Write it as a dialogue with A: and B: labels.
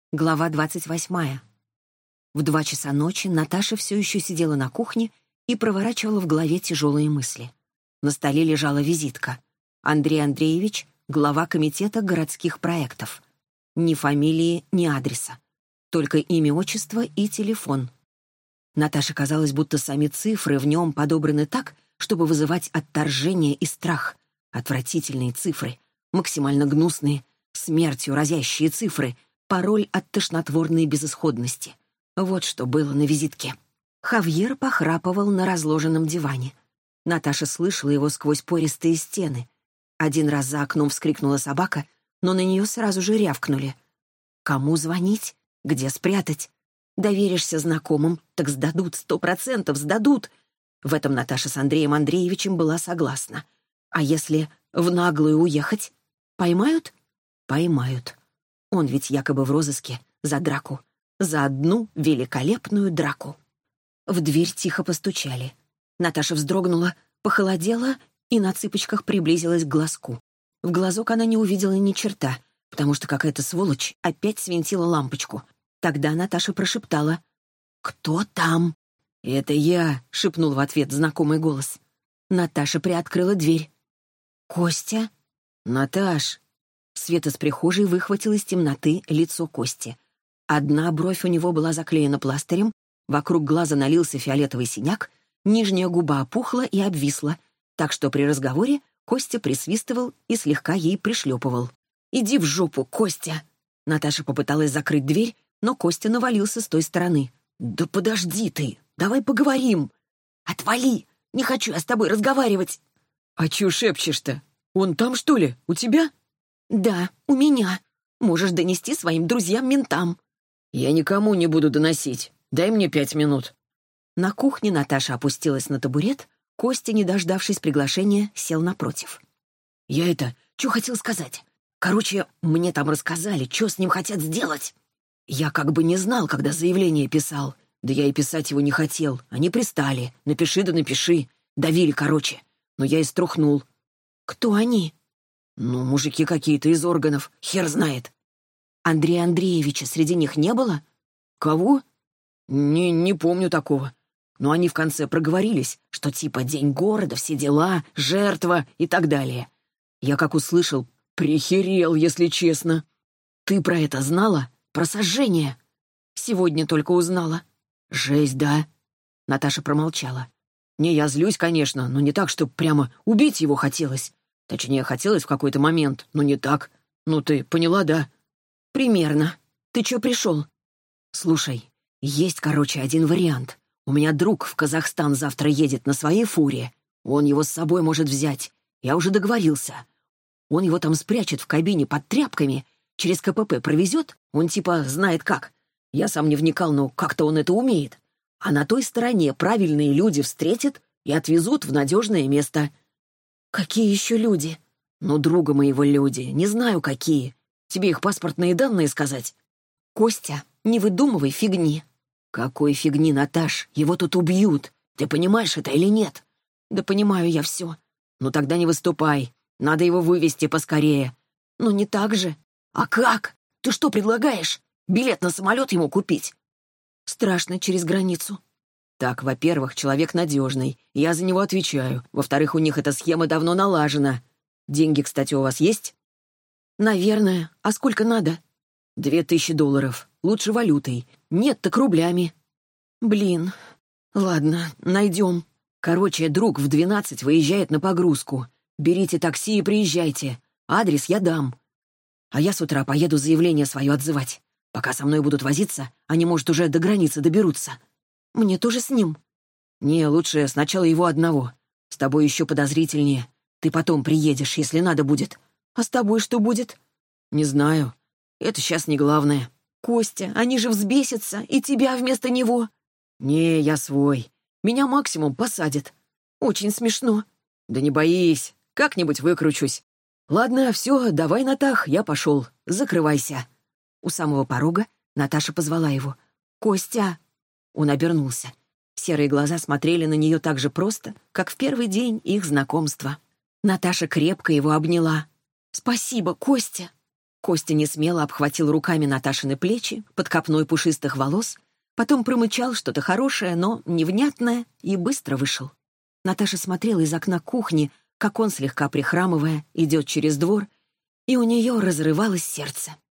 A: Глава 28. В 2 часа ночи Наташа все еще сидела на кухне и проворачивала в голове тяжелые мысли. На столе лежала визитка. Андрей Андреевич, глава комитета городских проектов. Ни фамилии, ни адреса. Только имя, отчество и телефон. Наташе казалось, будто сами цифры в нем подобраны так, чтобы вызывать отторжение и страх. Отвратительные цифры, максимально гнусные, смертью разящие цифры, пароль от тошнотворной безысходности. Вот что было на визитке. Хавьер похрапывал на разложенном диване. Наташа слышала его сквозь пористые стены. Один раз за окном вскрикнула собака, но на нее сразу же рявкнули. Кому звонить? Где спрятать? Доверишься знакомым, так сдадут, 100% сдадут. В этом Наташа с Андреем Андреевичем была согласна. А если в наглую уехать? Поймают? Поймают. Он ведь якобы в розыске за драку. За одну великолепную драку. В дверь тихо постучали. Наташа вздрогнула, похолодела и на цыпочках приблизилась к глазку. В глазок она не увидела ни черта, потому что какая-то сволочь опять свинтила лампочку. Тогда Наташа прошептала: «Кто там?» «Это я», — шепнул в ответ знакомый голос. Наташа приоткрыла дверь. «Костя?» «Наташ!» Свет из прихожей выхватил из темноты лицо Кости. Одна бровь у него была заклеена пластырем, вокруг глаза налился фиолетовый синяк, нижняя губа опухла и обвисла, так что при разговоре Костя присвистывал и слегка ей пришлепывал. «Иди в жопу, Костя!» Наташа попыталась закрыть дверь, но Костя навалился с той стороны. «Да подожди ты! Давай поговорим!» «Отвали! Не хочу я с тобой разговаривать!» «А чё шепчешь-то? Он там, что ли? У тебя?» «Да, у меня. Можешь донести своим друзьям-ментам». «Я никому не буду доносить. Дай мне 5 минут». На кухне Наташа опустилась на табурет, Костя, не дождавшись приглашения, сел напротив. «Я чё хотел сказать? Короче, мне там рассказали, чё с ним хотят сделать. Я как бы не знал, когда заявление писал. Да я и писать его не хотел. Они пристали. Напиши да напиши. Давили, короче. Но я и струхнул». «Кто они?» «Ну, мужики какие-то из органов. Хер знает». «Андрея Андреевича среди них не было?» «Кого?» Не помню такого. Но они в конце проговорились, что типа день города, все дела, жертва и так далее. Я как услышал, прихерел, если честно. Ты про это знала? Про сожжение?» «Сегодня только узнала». «Жесть, да?» Наташа промолчала. «Не, я злюсь, конечно, но не так, чтобы прямо убить его хотелось. Точнее, хотелось в какой-то момент, но не так. Ну, ты поняла, да?» «Примерно. Ты чё пришел?» «Слушай, есть, короче, один вариант. У меня друг в Казахстан завтра едет на своей фуре. Он его с собой может взять. Я уже договорился. Он его там спрячет в кабине под тряпками, через КПП провезет, он типа знает как. Я сам не вникал, но как-то он это умеет. А на той стороне правильные люди встретят и отвезут в надежное место». «Какие еще люди?» «Ну, друга моего люди, не знаю какие. Тебе их паспортные данные сказать?» «Костя, не выдумывай фигни». «Какой фигни, Наташ? Его тут убьют. Ты понимаешь это или нет?» «Да понимаю я все». «Ну тогда не выступай. Надо его вывести поскорее». «Но не так же».
B: «А как? Ты что предлагаешь? Билет на самолет ему купить?»
A: «Страшно через границу».
B: «Так, во-первых, человек надежный. Я за него отвечаю. Во-вторых, у них эта схема давно налажена. Деньги, кстати, у вас есть?»
A: «Наверное. А сколько надо?»
B: $2000. Лучше валютой. Нет, так рублями».
A: «Блин. Ладно, найдем».
B: «Короче, друг в 12 выезжает на погрузку. Берите такси и приезжайте. Адрес я дам. А я с утра поеду заявление свое отзывать. Пока со мной будут возиться, они, может, уже до границы доберутся».
A: «Мне тоже с ним?»
B: «Не, лучше сначала его одного. С тобой еще подозрительнее. Ты потом приедешь, если надо будет».
A: «А с тобой что будет?»
B: «Не знаю. Это сейчас не главное».
A: «Костя, они же взбесятся, и тебя вместо него».
B: «Не, я свой. Меня максимум посадят».
A: «Очень смешно».
B: «Да не боись, как-нибудь выкручусь. Ладно, все, давай, Натах, я пошел. Закрывайся».
A: У самого порога Наташа позвала его. «Костя!» Он обернулся. Серые глаза смотрели на нее так же просто, как в первый день их знакомства. Наташа крепко его обняла. «Спасибо, Костя!» Костя несмело обхватил руками Наташины плечи под копной пушистых волос, потом промычал что-то хорошее, но невнятное, и быстро вышел. Наташа смотрела из окна кухни, как он, слегка прихрамывая, идет через двор, и у нее разрывалось сердце.